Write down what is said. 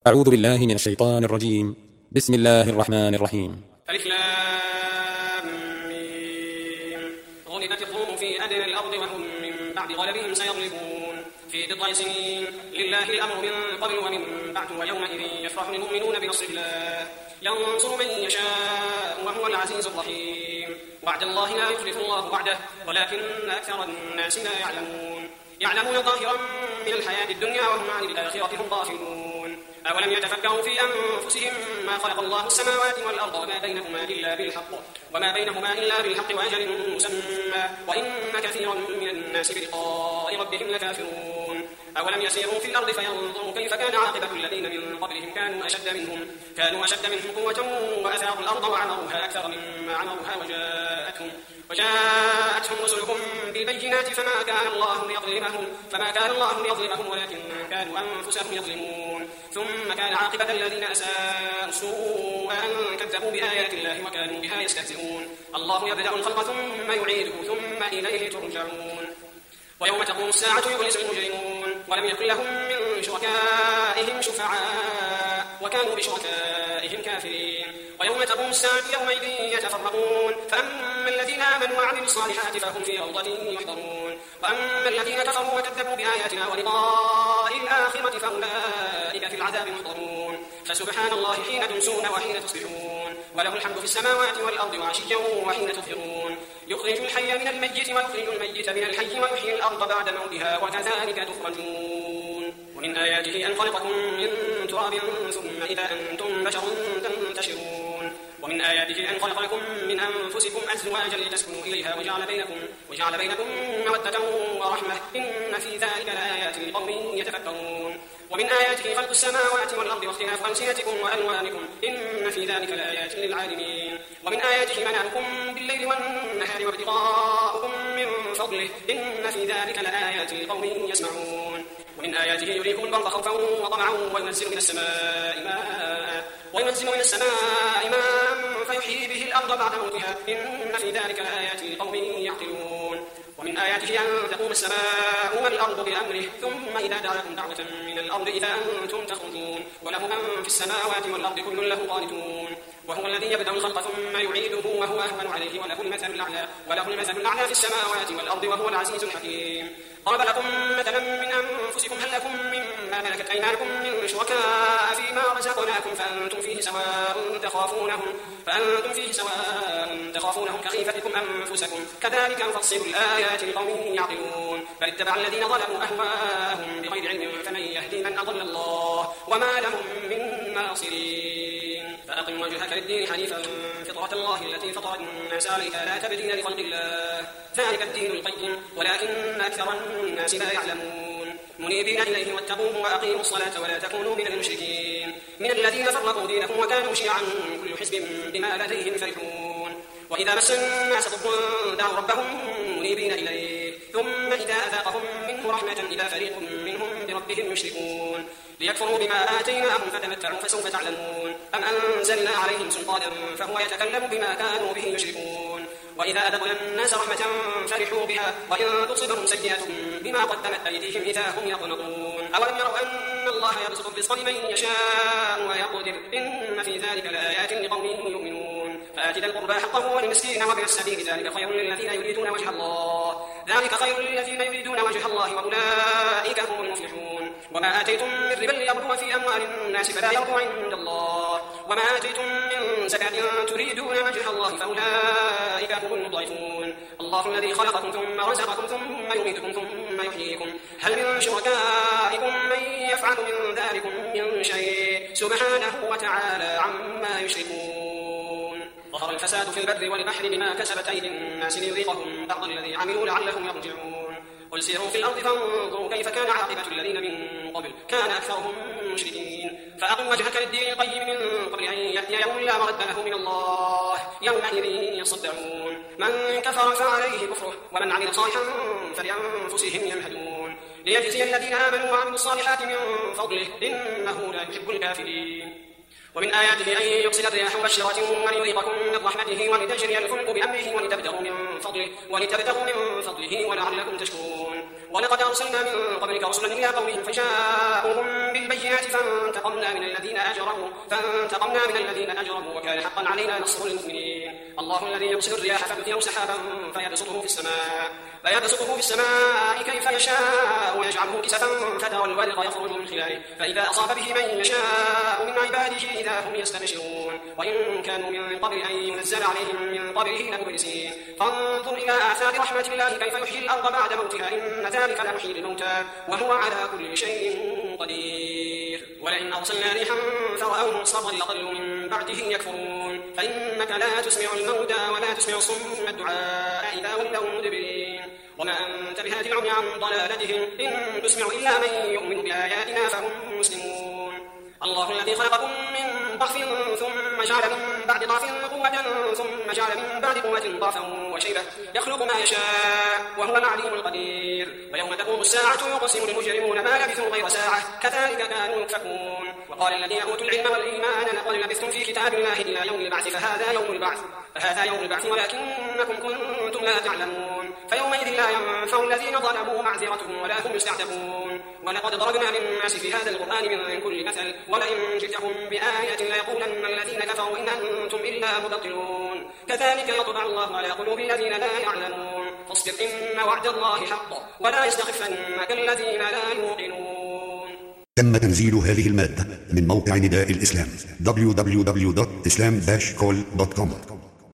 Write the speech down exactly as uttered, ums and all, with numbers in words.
أعوذ بالله من الشيطان الرجيم. بسم الله الرحمن الرحيم. ألف لام ميم. غلبت الروم في أدنى الأرض وهم من بعد غلبهم سيغلبون في بضع سنين. لله الأمر من قبل ومن بعد ويومئذ يفرح المؤمنون بنصر الله ينصر من يشاء وهو العزيز الرحيم. وعد الله لا يخلف الله وعده ولكن أكثر الناس لا يعلمون. يعلمون ظاهرا من الحياة الدنيا وهم عن الآخرة هم غافلون. أولم يتفكروا في أنفسهم ما خلق الله السماوات والأرض وما بينهما إلا بالحق وما بينهما إلا بالحق وأجل مسمى وإن كثيرا من الناس بلقاء ربهم لكافرون. أولم يسيروا في الأرض فينظروا كيف كان عاقبة الذين من قبلهم كانوا أشد منهم كانوا أشد منهم قوة وأثاروا الأرض وعمروها أكثر مما عمروها وجاءتهم وجاءتهم رسلهم بالبينات فما كان الله ليظلمهم فما كان الله ليظلمهم ولكن كانوا أنفسهم يظلمون. ثم كان عاقبة الذين أساءوا السوء أن كذبوا بآيات الله وكانوا بها يستهزئون. الله يبدأ الخلق ثم يعيده ثم إليه ترجعون. ويوم تقوم الساعة يبلس المجرمون ولم يكن لهم من شركائهم شفعاء وكانوا بشركائهم كافرين. ويوم تقوم الساعة يومئذ يتفرقون فأما الذين آمنوا وعملوا الصالحات فهم في روضة يحضرون وأما الذين كفروا وكذبوا بآياتنا ولقاء الآخرة فأولئك في العذاب محضرون. فسبحان الله حين تمسون وحين تصبحون وله الحمد في السماوات والأرض وعشيا وحين تظهرون. يخرج الحي من الميت ويخرج الميت من الحي ويحيي الأرض بعد موتها وكذلك تخرجون. ومن آياته أن خلقكم من تراب ثم إذا أنتم بشر تنتشرون. ومن آياته أن خلق لكم من أنفسكم أزواجا لتسكنوا إليها وجعل بينكم وجعل بينكم مودة ورحمة إن في ذلك لآيات لقوم يتفكرون. ومن آياته خلق السماوات والأرض واختلاف ألسنتكم وألوانكم إن في ذلك لآيات للعالمين. ومن آياته منامكم بالليل والنهار وابتغاؤكم من فضله إن في ذلك لآيات لقوم يسمعون. ومن آياته يريكم البرق خوفا وطمعا وينزل من السماء ماء وينزل من السماء ماء فيحيي به الأرض بعد موتها إن في ذلك لآيات لقوم يعقلون. ومن آياته أن تقوم السماء والأرض بأمره ثم إذا دعاكم دعوة من الأرض إذا أنتم تخرجون وله من في السماوات والأرض كل له قانتون. وهو الذي يبدأ الخلق ثم يعيده وهو أهون عليه وله المثل الأعلى وله المثل الأعلى في السماوات والأرض وهو العزيز الحكيم. ضرب لكم مثلا من أنفسكم هل لكم مما ملكت أيمانكم من شركاء فيما رزقناكم فأنتم فيه سواء تخافونهم فأنتم فيه سواء تخافونهم كخيفتكم أنفسكم كذلك نفصل الآيات لقوم يعقلون. بل اتبع الذين ظلموا أهواءهم بغير علم فمن يهدي من أضل الله وما لهم من ناصرين. فأقم وجهك للدين حنيفا فطرة الله التي فطر الناس عليها لا تبديل لخلق الله ذلك الدين القيم ولكن أكثر الناس لا يعلمون. منيبين إليه واتقوه وأقيموا الصلاة ولا تكونوا من المشركين من الذين فرقوا دينهم وكانوا شيعا كل حزب بما لديهم فرحون. وإذا مس الناس ضر دعوا ربهم منيبين إليه ثم إذا أذاقهم منه رحمة إذا فريق منهم بربهم يشركون. ليكفروا بما آتيناهم فتمتعوا فسوف تعلمون. أم أنزلنا عليهم سلطانا فهو يتكلم بما كانوا به يشركون. وإذا أذقنا الناس رحمة فرحوا بها وإن تصبهم سيئة بما قدمت أيديهم إذا هم يقنطون. أولم يروا أن الله يبسط الرزق لمن يشاء ويقدر إن في ذلك لآيات لقوم يؤمنون. فآت ذا القربى حقه والمسكين وابن السبيل ذلك خير للذين يريدون وجه الله ذلك خير للذين يريدون وجه الله وأولئك هم المفلحون. وما آتيتم من ربا ليربو في أموال الناس فلا يربو عند الله وما آتيتم من زكاة تريدون وجه الله فأولئك هم المضعفون. الله الذي خلقكم ثم رزقكم ثم يميتكم ثم يحييكم هل من شركائكم من يفعل من ذلكم من شيء سبحانه وتعالى عما يشركون. ظهر الفساد في البر والبحر بما كسبت أيدي الناس ليذيقهم بعض الذي عملوا لعلهم يرجعون. قل سيروا في الأرض فانظروا كيف كان عاقبة الذين من قبل كان أكثرهم مشركين. فأقم وجهك للدين القيم من قبل أن يأتي يوم لا مرد له من الله يومئذ يصدعون. من كفر فعليه كفره ومن عمل صالحا فلأنفسهم يمهدون. ليجزي الذين آمنوا وعملوا الصالحات من فضله إنه لا يحب الكافرين. ومن آياته أن يرسل الرياح مبشرات وليذيقكم من رحمته ولتجري الفلك بأمره ولتبتغوا من فضله ولتبتغوا من فضله ولعلكم تشكرون. ولقد أرسلنا من قبلك رسلا إلى قومهم فجاءوهم بالبينات فانتقمنا من الذين أجرموا فانتقمنا من الذين أجرموا وكان حقا علينا نصر المؤمنين. الله الذي يرسل الرياح فتثير سحابا فيبسطه في السماء فيبسطه في السماء كيف يشاء ويجعله كسفا فترى الودق يخرج من خلاله فإذا أصاب به من يشاء من عباده إذا هم يستبشرون. وإن كانوا من قبل أن ينزل عليهم من قبله لمبلسين. فانظر إلى آثار رحمة الله كيف يحيي الأرض بعد موتها إن ذلك لمحيي الموتى وهو على كل شيء قدير. ولئن أرسلنا ريحا فرأوه مصفرا لظلوا من بعده يكفرون. فإنك لا تسمع الموتى ولا تسمع الصم الدعاء إذا ولوا مدبرين. وما أنت بهادي العمي عن ضلالتهم إن تسمع إلا من يؤمن بآياتنا فهم مسلمون. الله الذي خلقكم من ضعف ثم جعل من بعد ضعف قوة ثم جعل من بعد قوة ضعفا وشيبة يخلق ما يشاء وهو العليم القدير. ويوم تقوم الساعة يقسم المجرمون ما لبثوا غير ساعة كذلك كانوا يؤفكون. وقال الذين أوتوا العلم والإيمان لقد لبثتم في كتاب الله إلى يوم البعث فهذا يوم البعث فهذا يوم البعث ولكنكم كنتم لا تعلمون. فيومئذ لا ينفع الذين ظلموا معذرتهم ولا هم يستعتبون. ولقد ضربنا للناس في هذا القرآن من كل مثل ولئن جئتهم بآية ليقولن الذين كفروا إن أنتم إلا مبطلون. كذلك يطبع الله على قلوب الذين لا يعلمون. فاصبر إن وعد الله حق ولا يستخفنك الذين لا يوقنون. تم تنزيل هذه المادة من موقع نداء الإسلام دبليو دبليو دبليو دوت إسلام داش كول دوت كوم.